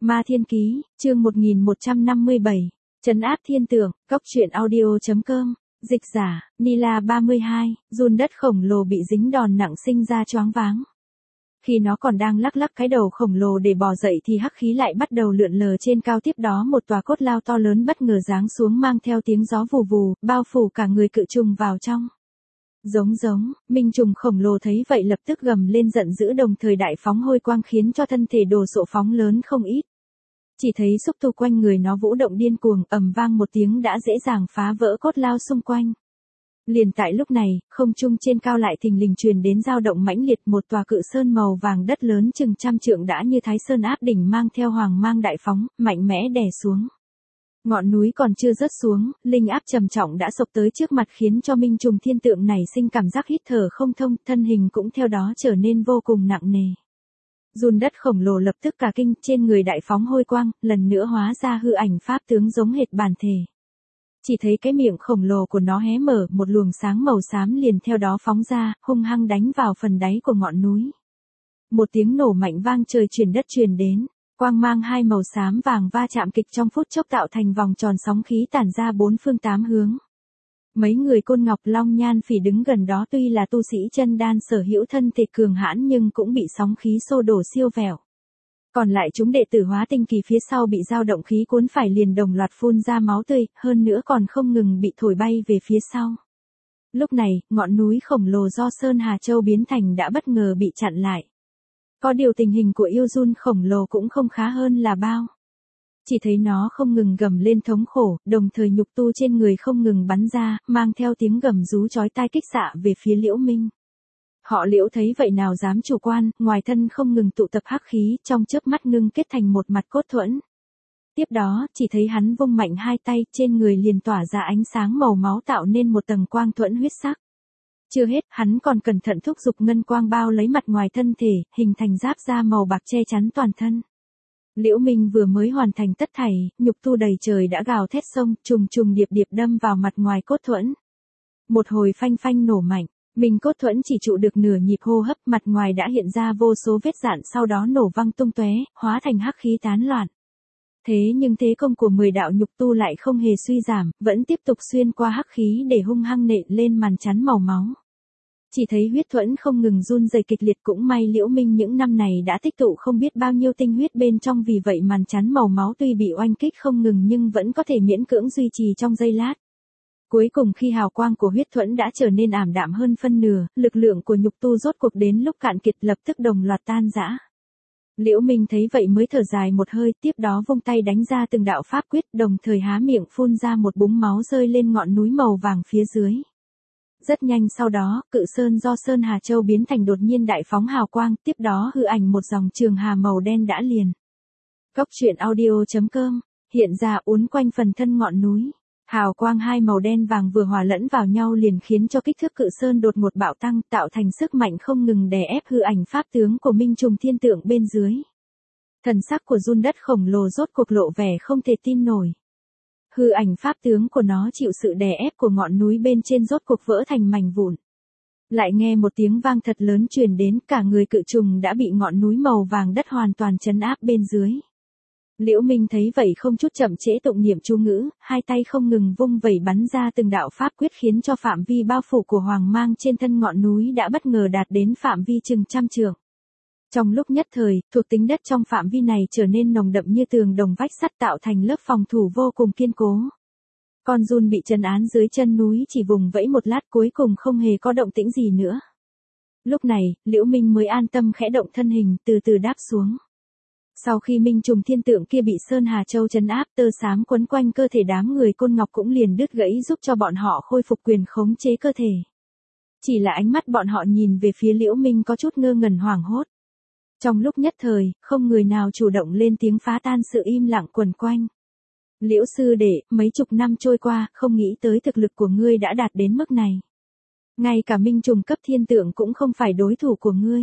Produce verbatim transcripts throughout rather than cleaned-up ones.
Ma Thiên Ký, chương một nghìn một trăm năm mươi bảy, trấn áp thiên tượng, cóc truyện audio chấm com, dịch giả, Nila ba mươi hai, run đất khổng lồ bị dính đòn nặng sinh ra choáng váng. Khi nó còn đang lắc lắc cái đầu khổng lồ để bò dậy thì hắc khí lại bắt đầu lượn lờ trên cao, tiếp đó một tòa cốt lao to lớn bất ngờ giáng xuống mang theo tiếng gió vù vù, bao phủ cả người cự trùng vào trong. Giống giống, minh trùng khổng lồ thấy vậy lập tức gầm lên giận dữ, đồng thời đại phóng hôi quang khiến cho thân thể đồ sộ phóng lớn không ít. Chỉ thấy xúc tu quanh người nó vũ động điên cuồng, ầm vang một tiếng đã dễ dàng phá vỡ cốt lao xung quanh. Liền tại lúc này, không trung trên cao lại thình lình truyền đến dao động mãnh liệt, một tòa cự sơn màu vàng đất lớn chừng trăm trượng đã như Thái Sơn áp đỉnh mang theo hoàng mang đại phóng, mạnh mẽ đè xuống. Ngọn núi còn chưa rớt xuống, linh áp trầm trọng đã sộc tới trước mặt khiến cho minh trùng thiên tượng này sinh cảm giác hít thở không thông, thân hình cũng theo đó trở nên vô cùng nặng nề. Run đất khổng lồ lập tức cả kinh, trên người đại phóng hôi quang, lần nữa hóa ra hư ảnh pháp tướng giống hệt bản thể. Chỉ thấy cái miệng khổng lồ của nó hé mở, một luồng sáng màu xám liền theo đó phóng ra, hung hăng đánh vào phần đáy của ngọn núi. Một tiếng nổ mạnh vang trời truyền đất truyền đến, quang mang hai màu xám vàng va chạm kịch trong phút chốc tạo thành vòng tròn sóng khí tản ra bốn phương tám hướng. Mấy người Côn Ngọc Long Nhan Phỉ đứng gần đó tuy là tu sĩ chân đan sở hữu thân thể cường hãn nhưng cũng bị sóng khí xô đổ siêu vẹo. Còn lại chúng đệ tử Hóa Tinh Kỳ phía sau bị dao động khí cuốn phải liền đồng loạt phun ra máu tươi, hơn nữa còn không ngừng bị thổi bay về phía sau. Lúc này, ngọn núi khổng lồ do Sơn Hà Châu biến thành đã bất ngờ bị chặn lại. Có điều tình hình của yêu run khổng lồ cũng không khá hơn là bao. Chỉ thấy nó không ngừng gầm lên thống khổ, đồng thời nhục tu trên người không ngừng bắn ra, mang theo tiếng gầm rú chói tai kích xạ về phía Liễu Minh. Họ Liễu thấy vậy nào dám chủ quan, ngoài thân không ngừng tụ tập hắc khí, trong chớp mắt ngưng kết thành một mặt cốt thuẫn. Tiếp đó, chỉ thấy hắn vung mạnh hai tay, trên người liền tỏa ra ánh sáng màu máu tạo nên một tầng quang thuẫn huyết sắc. Chưa hết, hắn còn cẩn thận thúc giục ngân quang bao lấy mặt ngoài thân thể, hình thành giáp da màu bạc che chắn toàn thân. Liễu Minh vừa mới hoàn thành tất thảy, nhục tu đầy trời đã gào thét xông, trùng trùng điệp điệp đâm vào mặt ngoài cốt thuẫn. Một hồi phanh phanh nổ mạnh, mình cốt thuẫn chỉ trụ được nửa nhịp hô hấp, mặt ngoài đã hiện ra vô số vết rạn, sau đó nổ văng tung tóe, hóa thành hắc khí tán loạn. Thế nhưng thế công của mười đạo nhục tu lại không hề suy giảm, vẫn tiếp tục xuyên qua hắc khí để hung hăng nện lên màn chắn màu máu. Chỉ thấy huyết thuẫn không ngừng run rẩy kịch liệt, cũng may Liễu Minh những năm này đã tích tụ không biết bao nhiêu tinh huyết bên trong, vì vậy màn chắn màu máu tuy bị oanh kích không ngừng nhưng vẫn có thể miễn cưỡng duy trì trong giây lát. Cuối cùng khi hào quang của huyết thuẫn đã trở nên ảm đạm hơn phân nửa, lực lượng của nhục tu rốt cuộc đến lúc cạn kiệt lập tức đồng loạt tan rã. Liễu Minh thấy vậy mới thở dài một hơi, tiếp đó vung tay đánh ra từng đạo pháp quyết, đồng thời há miệng phun ra một búng máu rơi lên ngọn núi màu vàng phía dưới. Rất nhanh sau đó, cự sơn do Sơn Hà Châu biến thành đột nhiên đại phóng hào quang, tiếp đó hư ảnh một dòng trường hà màu đen đã liền. Cóc truyện audio chấm com, hiện ra uốn quanh phần thân ngọn núi. Hào quang hai màu đen vàng vừa hòa lẫn vào nhau liền khiến cho kích thước cự sơn đột ngột bạo tăng, tạo thành sức mạnh không ngừng đè ép hư ảnh pháp tướng của minh trùng thiên tượng bên dưới. Thần sắc của run đất khổng lồ rốt cuộc lộ vẻ không thể tin nổi. Hư ảnh pháp tướng của nó chịu sự đè ép của ngọn núi bên trên rốt cuộc vỡ thành mảnh vụn. Lại nghe một tiếng vang thật lớn truyền đến, cả người cự trùng đã bị ngọn núi màu vàng đất hoàn toàn trấn áp bên dưới. Liễu Minh thấy vậy không chút chậm trễ tụng niệm chú ngữ, hai tay không ngừng vung vẩy bắn ra từng đạo pháp quyết khiến cho phạm vi bao phủ của hoàng mang trên thân ngọn núi đã bất ngờ đạt đến phạm vi chừng trăm trượng. Trong lúc nhất thời, thuộc tính đất trong phạm vi này trở nên nồng đậm như tường đồng vách sắt, tạo thành lớp phòng thủ vô cùng kiên cố. Con giun bị trấn án dưới chân núi chỉ vùng vẫy một lát, cuối cùng không hề có động tĩnh gì nữa. Lúc này, Liễu Minh mới an tâm khẽ động thân hình, từ từ đáp xuống. Sau khi minh trùng thiên tượng kia bị Sơn Hà Châu trấn áp, tơ xám quấn quanh cơ thể đám người Côn Ngọc cũng liền đứt gãy, giúp cho bọn họ khôi phục quyền khống chế cơ thể. Chỉ là ánh mắt bọn họ nhìn về phía Liễu Minh có chút ngơ ngẩn hoảng hốt. Trong lúc nhất thời, không người nào chủ động lên tiếng phá tan sự im lặng quần quanh. Liễu sư đệ, mấy chục năm trôi qua, không nghĩ tới thực lực của ngươi đã đạt đến mức này. Ngay cả minh trùng cấp thiên tượng cũng không phải đối thủ của ngươi.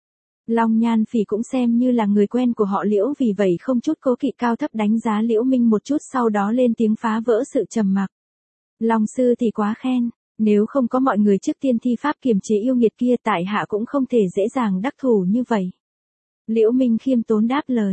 Long Nhan Phỉ cũng xem như là người quen của họ Liễu, vì vậy không chút cố kỵ cao thấp đánh giá Liễu Minh một chút, sau đó lên tiếng phá vỡ sự trầm mặc. Long sư thì quá khen, nếu không có mọi người trước tiên thi pháp kiềm chế yêu nghiệt kia, tại hạ cũng không thể dễ dàng đắc thủ như vậy. Liễu Minh khiêm tốn đáp lời.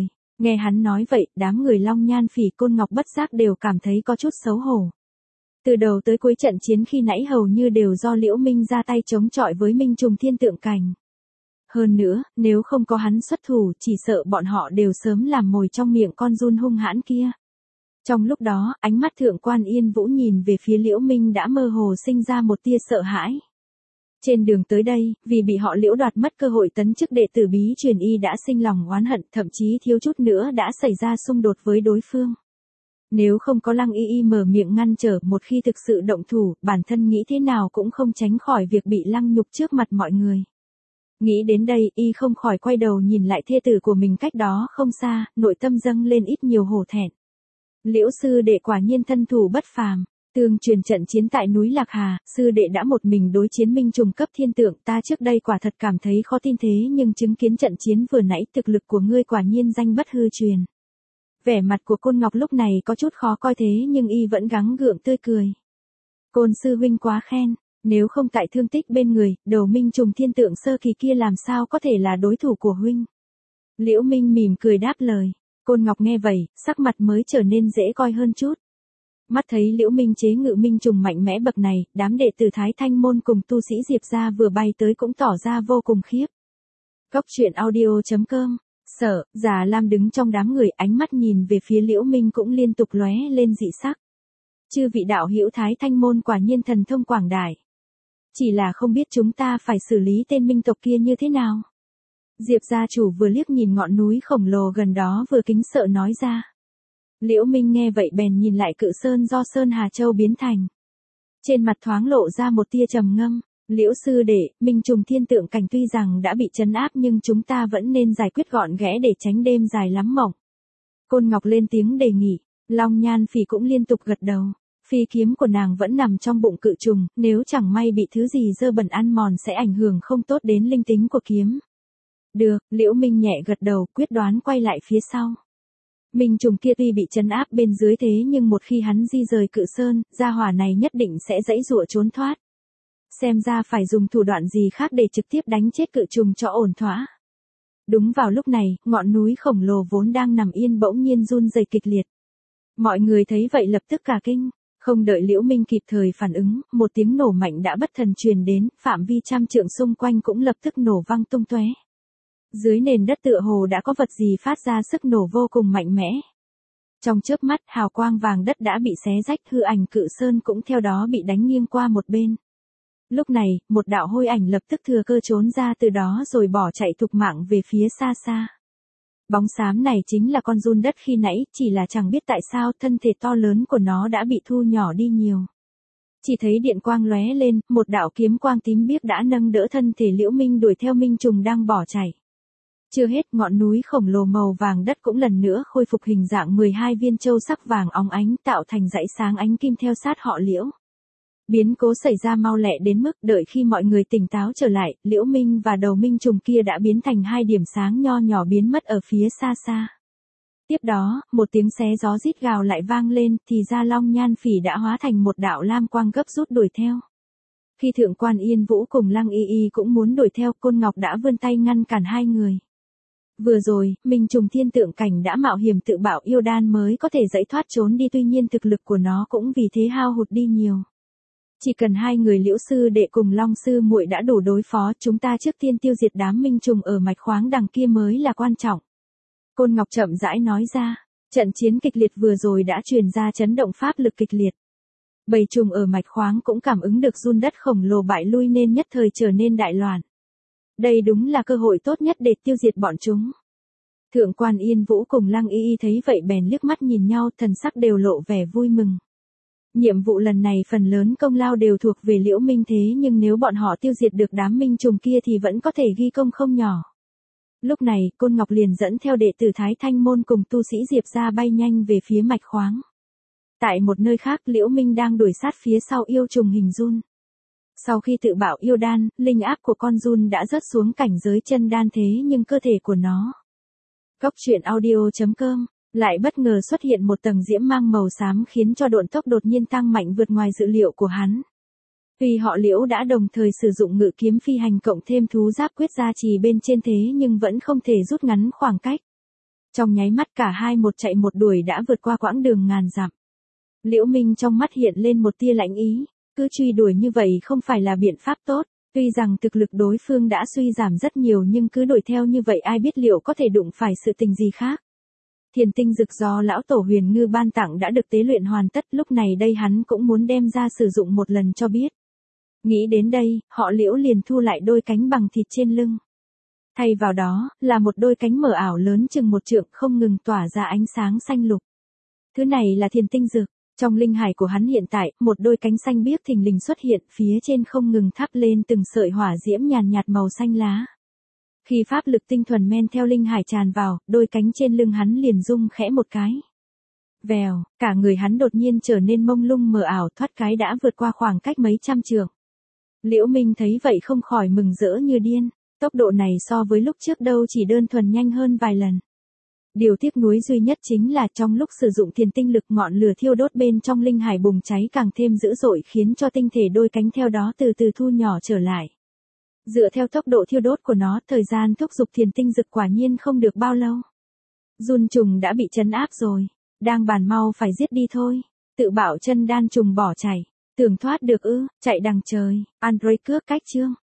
Nghe hắn nói vậy, đám người Long Nhan Phỉ Côn Ngọc bất giác đều cảm thấy có chút xấu hổ. Từ đầu tới cuối trận chiến khi nãy hầu như đều do Liễu Minh ra tay chống chọi với Minh Trùng Thiên Tượng Cảnh. Hơn nữa, nếu không có hắn xuất thủ, chỉ sợ bọn họ đều sớm làm mồi trong miệng con giun hung hãn kia. Trong lúc đó, ánh mắt Thượng quan Yên Vũ nhìn về phía Liễu Minh đã mơ hồ sinh ra một tia sợ hãi. Trên đường tới đây, vì bị họ Liễu đoạt mất cơ hội tấn chức đệ tử bí truyền y đã sinh lòng oán hận, thậm chí thiếu chút nữa đã xảy ra xung đột với đối phương. Nếu không có Lăng Y Y mở miệng ngăn trở, một khi thực sự động thủ, bản thân nghĩ thế nào cũng không tránh khỏi việc bị lăng nhục trước mặt mọi người. Nghĩ đến đây, y không khỏi quay đầu nhìn lại thê tử của mình cách đó không xa, nội tâm dâng lên ít nhiều hổ thẹn. Liễu sư đệ quả nhiên thân thủ bất phàm. Tương truyền trận chiến tại núi Lạc Hà, sư đệ đã một mình đối chiến Minh Trùng cấp thiên tượng, ta trước đây quả thật cảm thấy khó tin thế nhưng chứng kiến trận chiến vừa nãy thực lực của ngươi quả nhiên danh bất hư truyền. Vẻ mặt của Côn Ngọc lúc này có chút khó coi thế nhưng y vẫn gắng gượng tươi cười. Côn sư huynh quá khen, nếu không tại thương tích bên người, đầu Minh Trùng thiên tượng sơ kỳ kia làm sao có thể là đối thủ của huynh. Liễu Minh mỉm cười đáp lời. Côn Ngọc nghe vậy, sắc mặt mới trở nên dễ coi hơn chút. Mắt thấy Liễu Minh chế ngự Minh Trùng mạnh mẽ bậc này, đám đệ tử Thái Thanh môn cùng tu sĩ Diệp gia vừa bay tới cũng tỏ ra vô cùng khiếp. Cốc truyện audio chấm com. Sở, Già Lam đứng trong đám người, ánh mắt nhìn về phía Liễu Minh cũng liên tục lóe lên dị sắc. Chư vị đạo hữu Thái Thanh môn quả nhiên thần thông quảng đại. Chỉ là không biết chúng ta phải xử lý tên Minh tộc kia như thế nào. Diệp gia chủ vừa liếc nhìn ngọn núi khổng lồ gần đó vừa kính sợ nói ra. Liễu Minh nghe vậy bèn nhìn lại cự sơn do Sơn Hà Châu biến thành. Trên mặt thoáng lộ ra một tia trầm ngâm. Liễu sư đệ, Minh Trùng thiên tượng cảnh tuy rằng đã bị trấn áp nhưng chúng ta vẫn nên giải quyết gọn ghẽ để tránh đêm dài lắm mộng. Côn Ngọc lên tiếng đề nghị. Long Nhan Phỉ cũng liên tục gật đầu. Phi kiếm của nàng vẫn nằm trong bụng cự trùng, nếu chẳng may bị thứ gì dơ bẩn ăn mòn sẽ ảnh hưởng không tốt đến linh tính của kiếm. Được, Liễu Minh nhẹ gật đầu, quyết đoán quay lại phía sau. Minh Trùng kia tuy bị trấn áp bên dưới thế nhưng một khi hắn di rời cự sơn, gia hỏa này nhất định sẽ giãy giụa trốn thoát. Xem ra phải dùng thủ đoạn gì khác để trực tiếp đánh chết cự trùng cho ổn thỏa. Đúng vào lúc này, ngọn núi khổng lồ vốn đang nằm yên bỗng nhiên run rẩy kịch liệt. Mọi người thấy vậy lập tức cả kinh, không đợi Liễu Minh kịp thời phản ứng, một tiếng nổ mạnh đã bất thần truyền đến, phạm vi trăm trượng xung quanh cũng lập tức nổ vang tung tóe. Dưới nền đất tựa hồ đã có vật gì phát ra sức nổ vô cùng mạnh mẽ. Trong chớp mắt, hào quang vàng đất đã bị xé rách, hư ảnh cự sơn cũng theo đó bị đánh nghiêng qua một bên. Lúc này, một đạo hôi ảnh lập tức thừa cơ trốn ra từ đó rồi bỏ chạy thục mạng về phía xa xa. Bóng xám này chính là con giun đất khi nãy, chỉ là chẳng biết tại sao thân thể to lớn của nó đã bị thu nhỏ đi nhiều. Chỉ thấy điện quang lóe lên, một đạo kiếm quang tím biếc đã nâng đỡ thân thể Liễu Minh đuổi theo Minh Trùng đang bỏ chạy. Chưa hết, ngọn núi khổng lồ màu vàng đất cũng lần nữa khôi phục hình dạng mười hai viên châu sắc vàng óng ánh tạo thành dãy sáng ánh kim theo sát họ Liễu. Biến cố xảy ra mau lẹ đến mức đợi khi mọi người tỉnh táo trở lại, Liễu Minh và đầu Minh Trùng kia đã biến thành hai điểm sáng nho nhỏ biến mất ở phía xa xa. Tiếp đó, một tiếng xé gió rít gào lại vang lên, thì ra Long Nhan Phỉ đã hóa thành một đạo lam quang gấp rút đuổi theo. Khi Thượng quan Yên Vũ cùng Lăng Y Y cũng muốn đuổi theo, Côn Ngọc đã vươn tay ngăn cản hai người. Vừa rồi, Minh Trùng thiên tượng cảnh đã mạo hiểm tự bảo yêu đan mới có thể giải thoát trốn đi, tuy nhiên thực lực của nó cũng vì thế hao hụt đi nhiều. Chỉ cần hai người Liễu sư đệ cùng Long sư muội đã đủ đối phó, chúng ta trước tiên tiêu diệt đám Minh Trùng ở mạch khoáng đằng kia mới là quan trọng. Côn Ngọc chậm rãi nói ra, trận chiến kịch liệt vừa rồi đã truyền ra chấn động pháp lực kịch liệt. Bầy trùng ở mạch khoáng cũng cảm ứng được giun đất khổng lồ bại lui nên nhất thời trở nên đại loạn. Đây đúng là cơ hội tốt nhất để tiêu diệt bọn chúng. Thượng quan Yên Vũ cùng Lăng Y Y thấy vậy bèn liếc mắt nhìn nhau, thần sắc đều lộ vẻ vui mừng. Nhiệm vụ lần này phần lớn công lao đều thuộc về Liễu Minh thế nhưng nếu bọn họ tiêu diệt được đám Minh Trùng kia thì vẫn có thể ghi công không nhỏ. Lúc này, Côn Ngọc liền dẫn theo đệ tử Thái Thanh môn cùng tu sĩ Diệp gia bay nhanh về phía mạch khoáng. Tại một nơi khác, Liễu Minh đang đuổi sát phía sau yêu trùng hình giun. Sau khi tự bảo yêu đan, linh áp của con giun đã rớt xuống cảnh giới chân đan thế nhưng cơ thể của nó. Cốc truyện audio chấm com lại bất ngờ xuất hiện một tầng diễm mang màu xám khiến cho độn tốc đột nhiên tăng mạnh vượt ngoài dự liệu của hắn. Tuy họ Liễu đã đồng thời sử dụng ngự kiếm phi hành cộng thêm thú giáp quyết gia trì bên trên thế nhưng vẫn không thể rút ngắn khoảng cách. Trong nháy mắt cả hai một chạy một đuổi đã vượt qua quãng đường ngàn dặm. Liễu Minh trong mắt hiện lên một tia lạnh ý, cứ truy đuổi như vậy không phải là biện pháp tốt, tuy rằng thực lực đối phương đã suy giảm rất nhiều nhưng cứ đuổi theo như vậy ai biết liệu có thể đụng phải sự tình gì khác. Thiền tinh dực do lão tổ Huyền Ngư ban tặng đã được tế luyện hoàn tất, lúc này đây hắn cũng muốn đem ra sử dụng một lần cho biết. Nghĩ đến đây, họ Liễu liền thu lại đôi cánh bằng thịt trên lưng. Thay vào đó, là một đôi cánh mở ảo lớn chừng một trượng không ngừng tỏa ra ánh sáng xanh lục. Thứ này là thiền tinh dực, trong linh hải của hắn hiện tại, một đôi cánh xanh biếc thình lình xuất hiện, phía trên không ngừng thắp lên từng sợi hỏa diễm nhàn nhạt màu xanh lá. Khi pháp lực tinh thuần men theo linh hải tràn vào, đôi cánh trên lưng hắn liền rung khẽ một cái. Vèo, cả người hắn đột nhiên trở nên mông lung mờ ảo, thoát cái đã vượt qua khoảng cách mấy trăm trượng. Liễu Minh thấy vậy không khỏi mừng rỡ như điên, tốc độ này so với lúc trước đâu chỉ đơn thuần nhanh hơn vài lần. Điều tiếc nuối duy nhất chính là trong lúc sử dụng thiền tinh lực ngọn lửa thiêu đốt bên trong linh hải bùng cháy càng thêm dữ dội khiến cho tinh thể đôi cánh theo đó từ từ thu nhỏ trở lại. Dựa theo tốc độ thiêu đốt của nó, thời gian thúc giục thiền tinh dực quả nhiên không được bao lâu. Run trùng đã bị trấn áp rồi, đang bàn mau phải giết đi thôi. Tự bảo chân đan trùng bỏ chạy, tưởng thoát được ư, chạy đằng trời, Android cướp cách chương.